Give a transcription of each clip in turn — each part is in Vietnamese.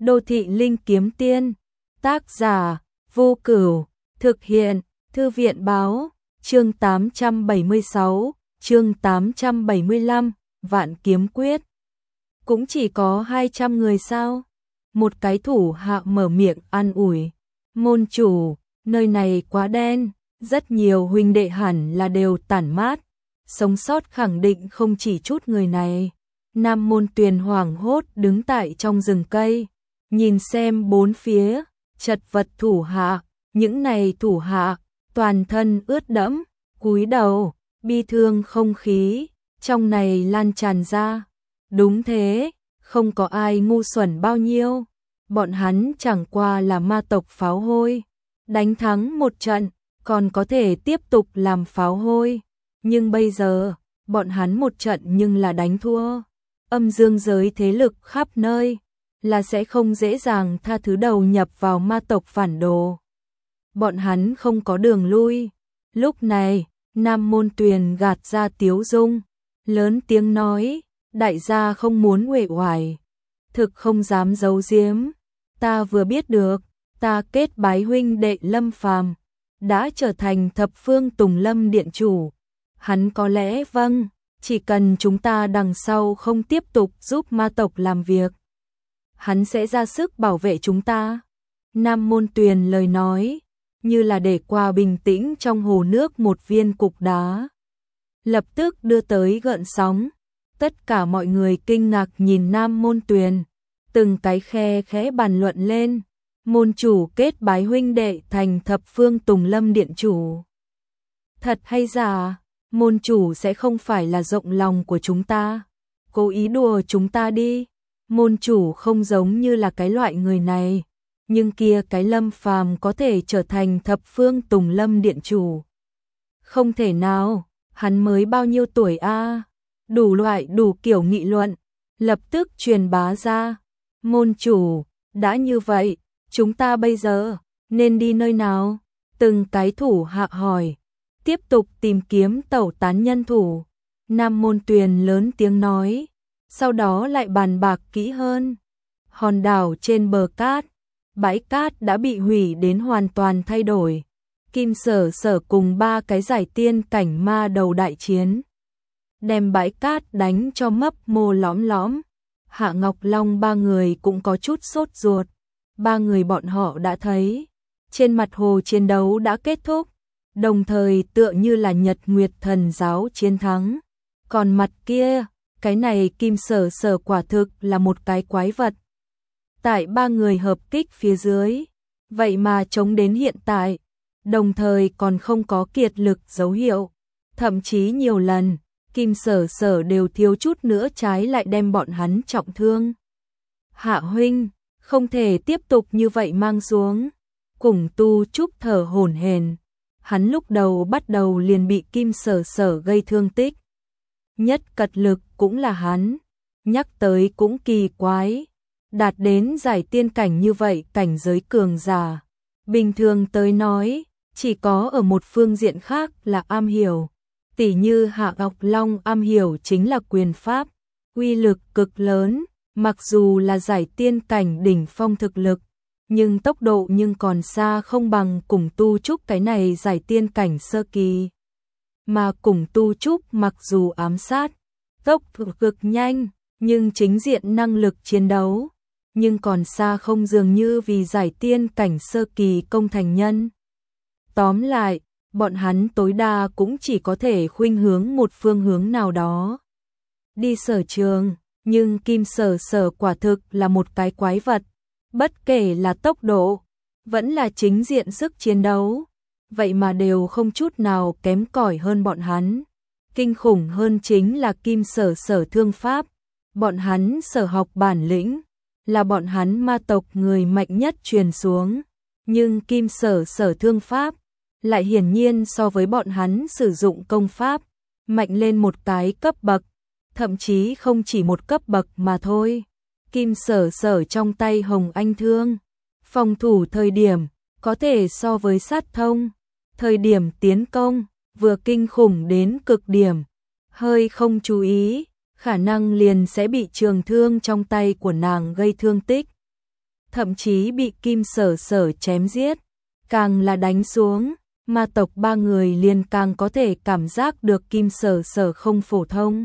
Đô thị linh kiếm tiên. Tác giả Vô Cửu. Thực hiện Thư viện báo. Chương 876, chương 875, Vạn Kiếm Quyết. Cũng chỉ có 200 người sao? Một cái thủ hạ mở miệng an ủi. Môn chủ, nơi này quá đen, rất nhiều huynh đệ hẳn là đều tản mát. Sống sót khẳng định không chỉ chút người này. Nam Môn Tuyền hoảng hốt đứng tại trong rừng cây, nhìn xem bốn phía, chật vật thủ hạ, những này thủ hạ, toàn thân ướt đẫm, cúi đầu, bi thương không khí, trong này lan tràn ra. Đúng thế, không có ai ngu xuẩn bao nhiêu, bọn hắn chẳng qua là ma tộc pháo hôi, đánh thắng một trận, còn có thể tiếp tục làm pháo hôi, nhưng bây giờ, bọn hắn một trận nhưng là đánh thua. Âm dương giới thế lực khắp nơi, là sẽ không dễ dàng tha thứ đầu nhập vào ma tộc phản đồ. Bọn hắn không có đường lui. Lúc này, Nam Môn Tuyền gạt ra tiếu dung, lớn tiếng nói, đại gia không muốn uể oải, thực không dám giấu giếm, ta vừa biết được, ta kết bái huynh đệ Lâm Phàm đã trở thành thập phương Tùng Lâm điện chủ. Hắn có lẽ vâng, chỉ cần chúng ta đằng sau không tiếp tục giúp ma tộc làm việc, hắn sẽ ra sức bảo vệ chúng ta. Nam Môn Tuyền lời nói, như là để qua bình tĩnh trong hồ nước một viên cục đá, lập tức đưa tới gợn sóng. Tất cả mọi người kinh ngạc nhìn Nam Môn Tuyền, từng cái khe khẽ bàn luận lên. Môn chủ kết bái huynh đệ thành thập phương Tùng Lâm điện chủ. Thật hay giả? Môn chủ sẽ không phải là rộng lòng của chúng ta, cố ý đùa chúng ta đi. Môn chủ không giống như là cái loại người này, nhưng kia cái Lâm Phàm có thể trở thành thập phương Tùng Lâm điện chủ. Không thể nào, hắn mới bao nhiêu tuổi a? Đủ loại đủ kiểu nghị luận, lập tức truyền bá ra. Môn chủ, đã như vậy, chúng ta bây giờ nên đi nơi nào? Từng cái thủ hạ hỏi. Tiếp tục tìm kiếm tẩu tán nhân thủ. Nam Môn Tuyền lớn tiếng nói, sau đó lại bàn bạc kỹ hơn. Hòn đảo trên bờ cát, bãi cát đã bị hủy đến hoàn toàn thay đổi. Kim Sở Sở cùng ba cái giải tiên cảnh ma đầu đại chiến, đem bãi cát đánh cho mấp mô lõm lõm. Hạ Ngọc Long ba người cũng có chút sốt ruột. Ba người bọn họ đã thấy, trên mặt hồ chiến đấu đã kết thúc, đồng thời tựa như là Nhật Nguyệt Thần giáo chiến thắng. Còn mặt kia, cái này Kim Sở Sở quả thực là một cái quái vật. Tại ba người hợp kích phía dưới, vậy mà chống đến hiện tại, đồng thời còn không có kiệt lực dấu hiệu. Thậm chí nhiều lần, Kim Sở Sở đều thiếu chút nữa trái lại đem bọn hắn trọng thương. Hạ huynh, không thể tiếp tục như vậy mang xuống. Cùng Tu Trúc thở hổn hển. Hắn lúc đầu bắt đầu liền bị Kim Sở Sở gây thương tích. Nhất cật lực cũng là hắn. Nhắc tới cũng kỳ quái. Đạt đến giải tiên cảnh như vậy cảnh giới cường giả. Bình thường tới nói, chỉ có ở một phương diện khác là am hiểu. Tỉ như Hạ Ngọc Long am hiểu chính là quyền pháp. Uy lực cực lớn, mặc dù là giải tiên cảnh đỉnh phong thực lực. Nhưng tốc độ nhưng còn xa không bằng Cùng Tu Trúc cái này giải tiên cảnh sơ kỳ. Mà Cùng Tu Trúc mặc dù ám sát, tốc độ cực nhanh, nhưng chính diện năng lực chiến đấu, nhưng còn xa không dường như vì giải tiên cảnh sơ kỳ công thành nhân. Tóm lại, bọn hắn tối đa cũng chỉ có thể khuynh hướng một phương hướng nào đó. Đi sở trường, nhưng Kim Sở Sở quả thực là một cái quái vật. Bất kể là tốc độ, vẫn là chính diện sức chiến đấu, vậy mà đều không chút nào kém cỏi hơn bọn hắn. Kinh khủng hơn chính là Kim Sở Sở thương pháp, bọn hắn sở học bản lĩnh, là bọn hắn ma tộc người mạnh nhất truyền xuống. Nhưng Kim Sở Sở thương pháp, lại hiển nhiên so với bọn hắn sử dụng công pháp, mạnh lên một cái cấp bậc, thậm chí không chỉ một cấp bậc mà thôi. Kim Sở Sở trong tay Hồng Anh Thương, phòng thủ thời điểm, có thể so với sát thông, thời điểm tiến công, vừa kinh khủng đến cực điểm, hơi không chú ý, khả năng liền sẽ bị trường thương trong tay của nàng gây thương tích. thậm chí bị Kim Sở Sở chém giết. Càng là đánh xuống, ma tộc ba người liền càng có thể cảm giác được Kim Sở Sở không phổ thông.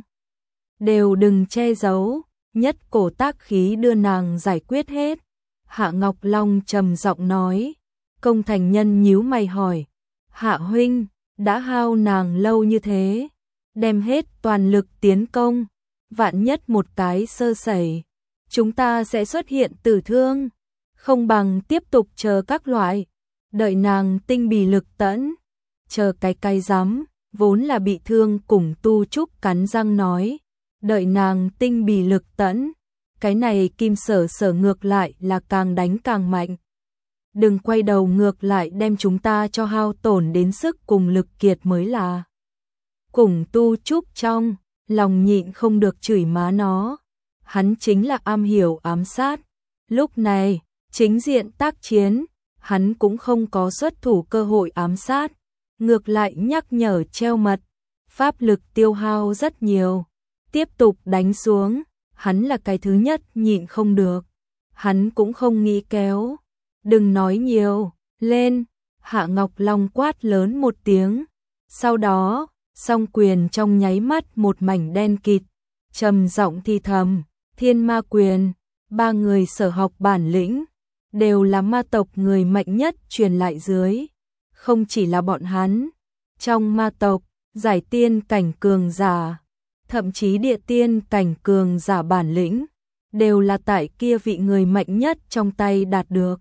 Đều đừng che giấu, nhất cổ tác khí đưa nàng giải quyết hết. Hạ Ngọc Long trầm giọng nói. Công Thành Nhân nhíu mày hỏi, Hạ huynh, đã hao nàng lâu như thế, đem hết toàn lực tiến công, vạn nhất một cái sơ sẩy, chúng ta sẽ xuất hiện tử thương, không bằng tiếp tục chờ các loại, đợi nàng tinh bì lực tẫn, chờ cái rắm, vốn là bị thương cùng Tu Trúc cắn răng nói, đợi nàng tinh bì lực tẫn, cái này Kim Sở Sở ngược lại là càng đánh càng mạnh. Đừng quay đầu ngược lại đem chúng ta cho hao tổn đến sức cùng lực kiệt mới là. Cùng Tu Trúc trong, lòng nhịn không được chửi má nó. Hắn chính là am hiểu ám sát. Lúc này, chính diện tác chiến, hắn cũng không có xuất thủ cơ hội ám sát. Ngược lại nhắc nhở treo mật, pháp lực tiêu hao rất nhiều. Tiếp tục đánh xuống, hắn là cái thứ nhất nhịn không được. Hắn cũng không nghĩ kéo. Đừng nói nhiều, lên, Hạ Ngọc Long quát lớn một tiếng. Sau đó, song quyền trong nháy mắt một mảnh đen kịt, trầm giọng thì thầm, Thiên Ma Quyền, ba người sở học bản lĩnh, đều là ma tộc người mạnh nhất truyền lại dưới. Không chỉ là bọn hắn, trong ma tộc, giải tiên cảnh cường giả, thậm chí địa tiên cảnh cường giả bản lĩnh, đều là tại kia vị người mạnh nhất trong tay đạt được.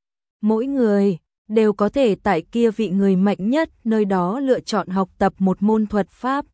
Mỗi người đều có thể tại kia vị người mạnh nhất nơi đó lựa chọn học tập một môn thuật pháp.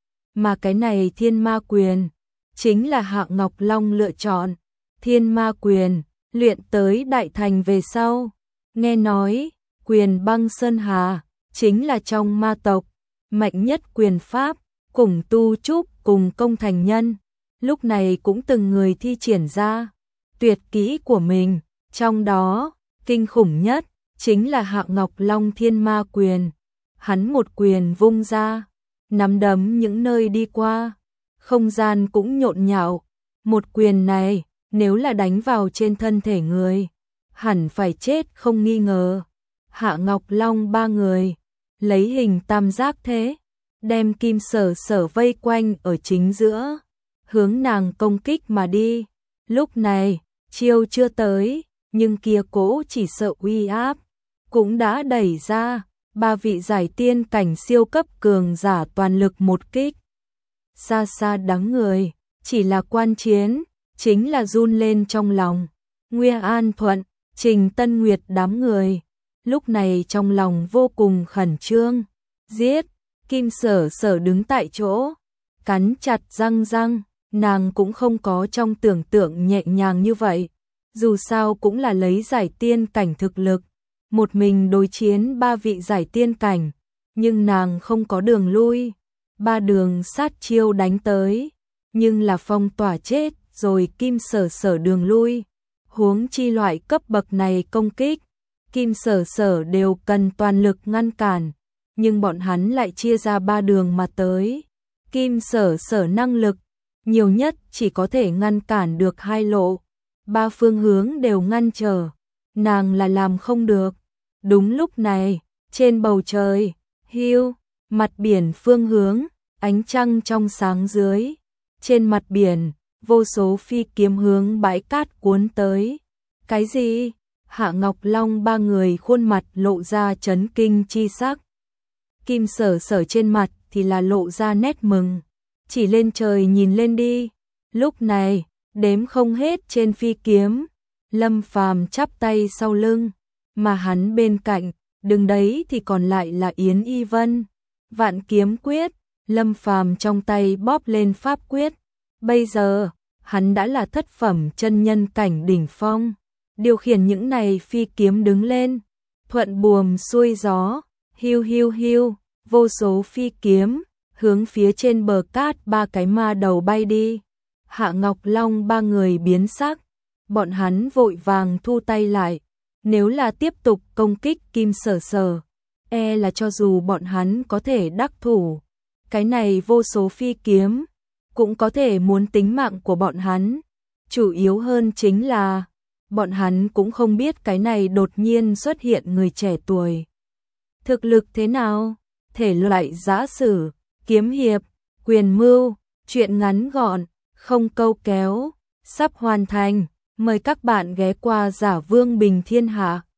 Mà cái này Thiên Ma Quyền chính là Hạ Ngọc Long lựa chọn. Thiên Ma Quyền luyện tới đại thành về sau, nghe nói Quyền Băng Sơn Hà chính là trong ma tộc mạnh nhất quyền pháp, cùng Tu Trúc cùng Công Thành Nhân lúc này cũng từng người thi triển ra tuyệt kỹ của mình, trong đó kinh khủng nhất chính là Hạ Ngọc Long Thiên Ma Quyền. Hắn một quyền vung ra, nắm đấm những nơi đi qua, không gian cũng nhộn nhạo. Một quyền này, nếu là đánh vào trên thân thể người, hẳn phải chết không nghi ngờ. Hạ Ngọc Long ba người, lấy hình tam giác thế, đem Kim Sở Sở vây quanh ở chính giữa, hướng nàng công kích mà đi. Lúc này, chiêu chưa tới, nhưng kia cố chỉ sợ uy áp cũng đã đẩy ra, ba vị giải tiên cảnh siêu cấp cường giả toàn lực một kích. Xa xa đắng người, chỉ là quan chiến, chính là run lên trong lòng. Nguyên An Thuận, Trình Tân Nguyệt đám người, lúc này trong lòng vô cùng khẩn trương. Giết, Kim Sở Sở đứng tại chỗ, cắn chặt răng, nàng cũng không có trong tưởng tượng nhẹ nhàng như vậy. Dù sao cũng là lấy giải tiên cảnh thực lực, một mình đối chiến ba vị giải tiên cảnh, nhưng nàng không có đường lui, ba đường sát chiêu đánh tới, nhưng là phong tỏa chết rồi Kim Sở Sở đường lui. Huống chi loại cấp bậc này công kích, Kim Sở Sở đều cần toàn lực ngăn cản, nhưng bọn hắn lại chia ra ba đường mà tới. Kim Sở Sở năng lực, nhiều nhất chỉ có thể ngăn cản được hai lộ. Ba phương hướng đều ngăn trở, nàng là làm không được. Đúng lúc này, trên bầu trời, hiu, mặt biển phương hướng, ánh trăng trong sáng dưới. Trên mặt biển, vô số phi kiếm hướng bãi cát cuốn tới. Cái gì? Hạ Ngọc Long ba người khuôn mặt lộ ra chấn kinh chi sắc. Kim Sở Sở trên mặt thì là lộ ra nét mừng. Chỉ lên trời nhìn lên đi. Lúc này, đếm không hết trên phi kiếm, Lâm Phàm chắp tay sau lưng, mà hắn bên cạnh, đứng đấy thì còn lại là Yến Y Vân. Vạn kiếm quyết, Lâm Phàm trong tay bóp lên pháp quyết. Bây giờ, hắn đã là thất phẩm chân nhân cảnh đỉnh phong, điều khiển những này phi kiếm đứng lên, thuận buồm xuôi gió, hiu, vô số phi kiếm hướng phía trên bờ cát ba cái ma đầu bay đi. Hạ Ngọc Long ba người biến sắc, bọn hắn vội vàng thu tay lại, nếu là tiếp tục công kích Kim Sở Sở, e là cho dù bọn hắn có thể đắc thủ, cái này vô số phi kiếm cũng có thể muốn tính mạng của bọn hắn. Chủ yếu hơn chính là bọn hắn cũng không biết cái này đột nhiên xuất hiện người trẻ tuổi. Thực lực thế nào? Thể loại giã sử, kiếm hiệp, quyền mưu, truyện ngắn gọn, không câu kéo, sắp hoàn thành. Mời các bạn ghé qua Giả Vương Bình Thiên Hạ.